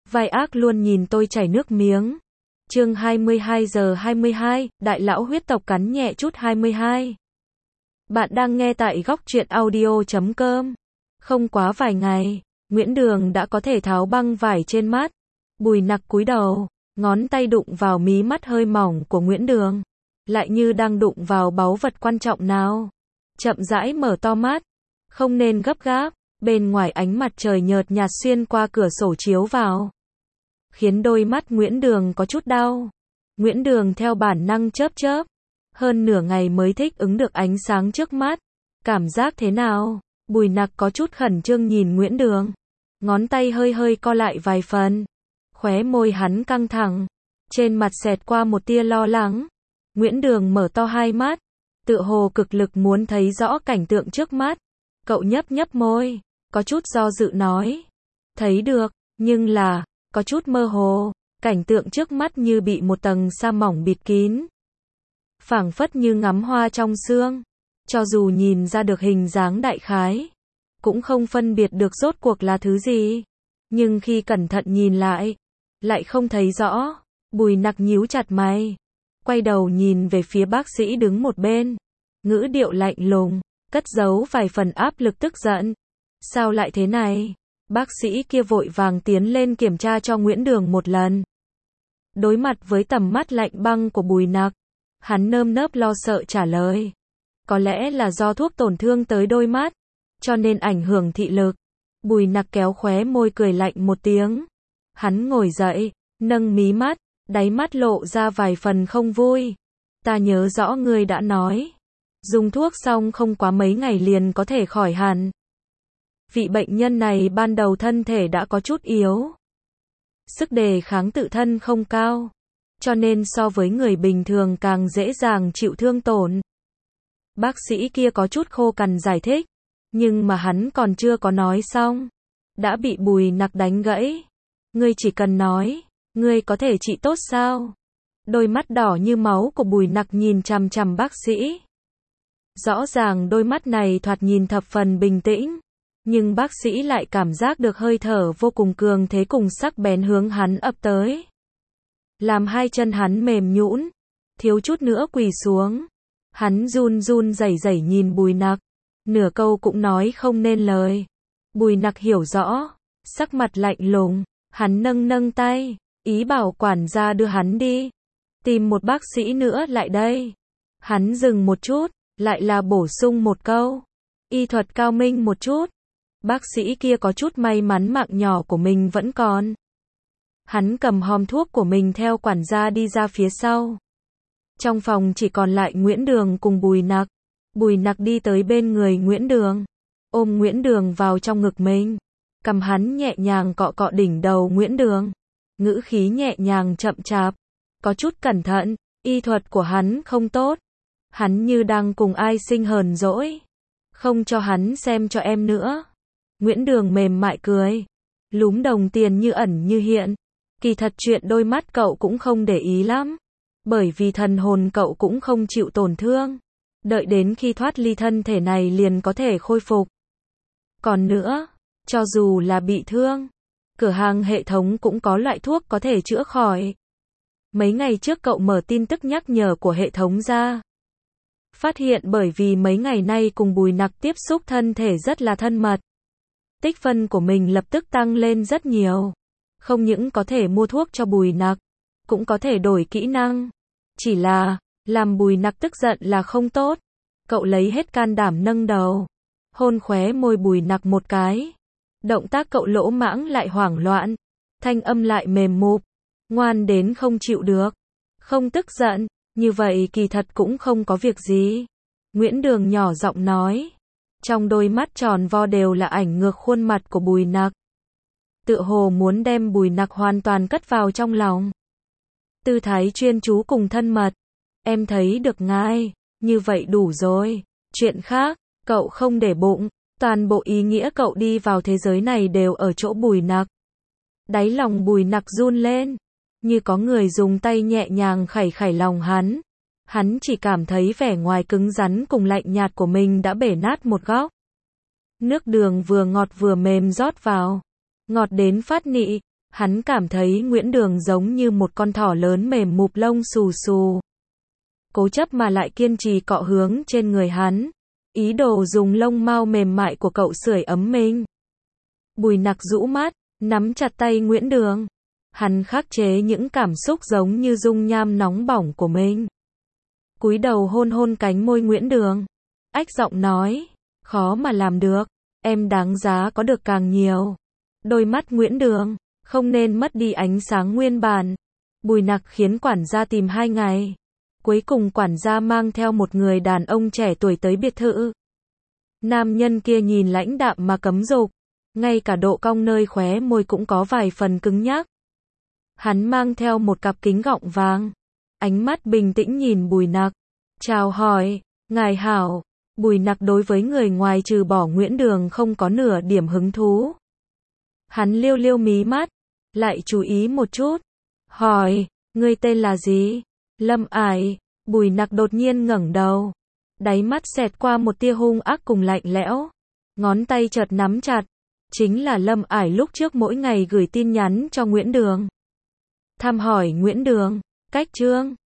Vai ác luôn nhìn tôi chảy nước miếng. Chương 22 giờ 22, đại lão huyết tộc cắn nhẹ chút 22. Bạn đang nghe tại góc truyện audio.com. Không quá vài ngày, Nguyễn Đường đã có thể tháo băng vải trên mắt. Bùi Nặc cúi đầu, ngón tay đụng vào mí mắt hơi mỏng của Nguyễn Đường, lại như đang đụng vào báu vật quan trọng nào. Chậm rãi mở to mắt, không nên gấp gáp, bên ngoài ánh mặt trời nhợt nhạt xuyên qua cửa sổ chiếu vào, khiến đôi mắt Nguyễn Đường có chút đau. Nguyễn Đường theo bản năng chớp chớp, hơn nửa ngày mới thích ứng được ánh sáng trước mắt. Cảm giác thế nào? Bùi Nặc có chút khẩn trương nhìn Nguyễn Đường, ngón tay hơi hơi co lại vài phần. Khóe môi hắn căng thẳng, trên mặt xẹt qua một tia lo lắng. Nguyễn Đường mở to hai mắt, tựa hồ cực lực muốn thấy rõ cảnh tượng trước mắt. Cậu nhấp nhấp môi, có chút do dự nói. Thấy được, nhưng là, có chút mơ hồ, cảnh tượng trước mắt như bị một tầng sa mỏng bịt kín. Phảng phất như ngắm hoa trong sương, cho dù nhìn ra được hình dáng đại khái, cũng không phân biệt được rốt cuộc là thứ gì. Nhưng khi cẩn thận nhìn lại không thấy rõ. Bùi Nặc nhíu chặt mày, quay đầu nhìn về phía bác sĩ đứng một bên, ngữ điệu lạnh lùng, cất giấu vài phần áp lực tức giận. Sao lại thế này? Bác sĩ kia vội vàng tiến lên kiểm tra cho Nguyễn Đường một lần. Đối mặt với tầm mắt lạnh băng của Bùi Nặc, hắn nơm nớp lo sợ trả lời. Có lẽ là do thuốc tổn thương tới đôi mắt, cho nên ảnh hưởng thị lực. Bùi Nặc kéo khóe môi cười lạnh một tiếng. Hắn ngồi dậy, nâng mí mắt, đáy mắt lộ ra vài phần không vui. Ta nhớ rõ ngươi đã nói, dùng thuốc xong không quá mấy ngày liền có thể khỏi hẳn. Vị bệnh nhân này ban đầu thân thể đã có chút yếu, sức đề kháng tự thân không cao, cho nên so với người bình thường càng dễ dàng chịu thương tổn. Bác sĩ kia có chút khô cằn giải thích, nhưng mà hắn còn chưa có nói xong, đã bị Bùi Nặc đánh gãy. Ngươi chỉ cần nói, ngươi có thể trị tốt sao? Đôi mắt đỏ như máu của Bùi Nặc nhìn chằm chằm bác sĩ. Rõ ràng đôi mắt này thoạt nhìn thập phần bình tĩnh, nhưng bác sĩ lại cảm giác được hơi thở vô cùng cường thế cùng sắc bén hướng hắn ập tới, làm hai chân hắn mềm nhũn, thiếu chút nữa quỳ xuống. Hắn run run rẩy rẩy nhìn Bùi Nặc, nửa câu cũng nói không nên lời. Bùi Nặc hiểu rõ, sắc mặt lạnh lùng, hắn nâng nâng tay, ý bảo quản gia đưa hắn đi, tìm một bác sĩ nữa lại đây. Hắn dừng một chút, lại là bổ sung một câu, y thuật cao minh một chút. Bác sĩ kia có chút may mắn mạng nhỏ của mình vẫn còn. Hắn cầm hòm thuốc của mình theo quản gia đi ra phía sau. Trong phòng chỉ còn lại Nguyễn Đường cùng Bùi Nặc. Bùi Nặc đi tới bên người Nguyễn Đường, ôm Nguyễn Đường vào trong ngực mình. Cầm hắn nhẹ nhàng cọ cọ đỉnh đầu Nguyễn Đường, ngữ khí nhẹ nhàng chậm chạp, có chút cẩn thận. Y thuật của hắn không tốt, hắn như đang cùng ai sinh hờn dỗi, không cho hắn xem cho em nữa. Nguyễn Đường mềm mại cười, lúm đồng tiền như ẩn như hiện. Kỳ thật chuyện đôi mắt cậu cũng không để ý lắm, bởi vì thần hồn cậu cũng không chịu tổn thương. Đợi đến khi thoát ly thân thể này liền có thể khôi phục. Còn nữa, cho dù là bị thương, cửa hàng hệ thống cũng có loại thuốc có thể chữa khỏi. Mấy ngày trước cậu mở tin tức nhắc nhở của hệ thống ra, phát hiện bởi vì mấy ngày nay cùng Bùi Nặc tiếp xúc thân thể rất là thân mật, tích phân của mình lập tức tăng lên rất nhiều. Không những có thể mua thuốc cho Bùi Nặc, cũng có thể đổi kỹ năng. Chỉ là, làm Bùi Nặc tức giận là không tốt. Cậu lấy hết can đảm nâng đầu, hôn khóe môi Bùi Nặc một cái. Động tác cậu lỗ mãng lại hoảng loạn, thanh âm lại mềm mụp, ngoan đến không chịu được. Không tức giận, như vậy kỳ thật cũng không có việc gì. Nguyễn Đường nhỏ giọng nói. Trong đôi mắt tròn vo đều là ảnh ngược khuôn mặt của Bùi Nặc, tựa hồ muốn đem Bùi Nặc hoàn toàn cất vào trong lòng. Tư thái chuyên chú cùng thân mật. Em thấy được ngài, như vậy đủ rồi. Chuyện khác, cậu không để bụng. Toàn bộ ý nghĩa cậu đi vào thế giới này đều ở chỗ Bùi Nặc. Đáy lòng Bùi Nặc run lên, như có người dùng tay nhẹ nhàng khẩy khẩy lòng hắn. Hắn chỉ cảm thấy vẻ ngoài cứng rắn cùng lạnh nhạt của mình đã bể nát một góc. Nước đường vừa ngọt vừa mềm rót vào, ngọt đến phát nị. Hắn cảm thấy Nguyễn Đường giống như một con thỏ lớn mềm mụp lông xù xù. Cố chấp mà lại kiên trì cọ hướng trên người hắn. Ý đồ dùng lông mao mềm mại của cậu sưởi ấm mình. Bùi Nặc rũ mắt, nắm chặt tay Nguyễn Đường. Hắn khắc chế những cảm xúc giống như dung nham nóng bỏng của mình. Cúi đầu hôn hôn cánh môi Nguyễn Đường. Ách giọng nói, khó mà làm được, em đáng giá có được càng nhiều. Đôi mắt Nguyễn Đường, không nên mất đi ánh sáng nguyên bản. Bùi Nặc khiến quản gia tìm 2 ngày. Cuối cùng quản gia mang theo một người đàn ông trẻ tuổi tới biệt thự. Nam nhân kia nhìn lãnh đạm mà cấm dục. Ngay cả độ cong nơi khóe môi cũng có vài phần cứng nhắc. Hắn mang theo một cặp kính gọng vàng. Ánh mắt bình tĩnh nhìn Bùi Nặc. Chào hỏi, ngài hảo. Bùi Nặc đối với người ngoài trừ bỏ Nguyễn Đường không có nửa điểm hứng thú. Hắn liêu liêu mí mắt. Lại chú ý một chút. Hỏi, ngươi tên là gì? Lâm Ải. Bùi Nặc đột nhiên ngẩng đầu. Đáy mắt xẹt qua một tia hung ác cùng lạnh lẽo. Ngón tay chợt nắm chặt. Chính là Lâm Ải lúc trước mỗi ngày gửi tin nhắn cho Nguyễn Đường. Thăm hỏi Nguyễn Đường. Cách chương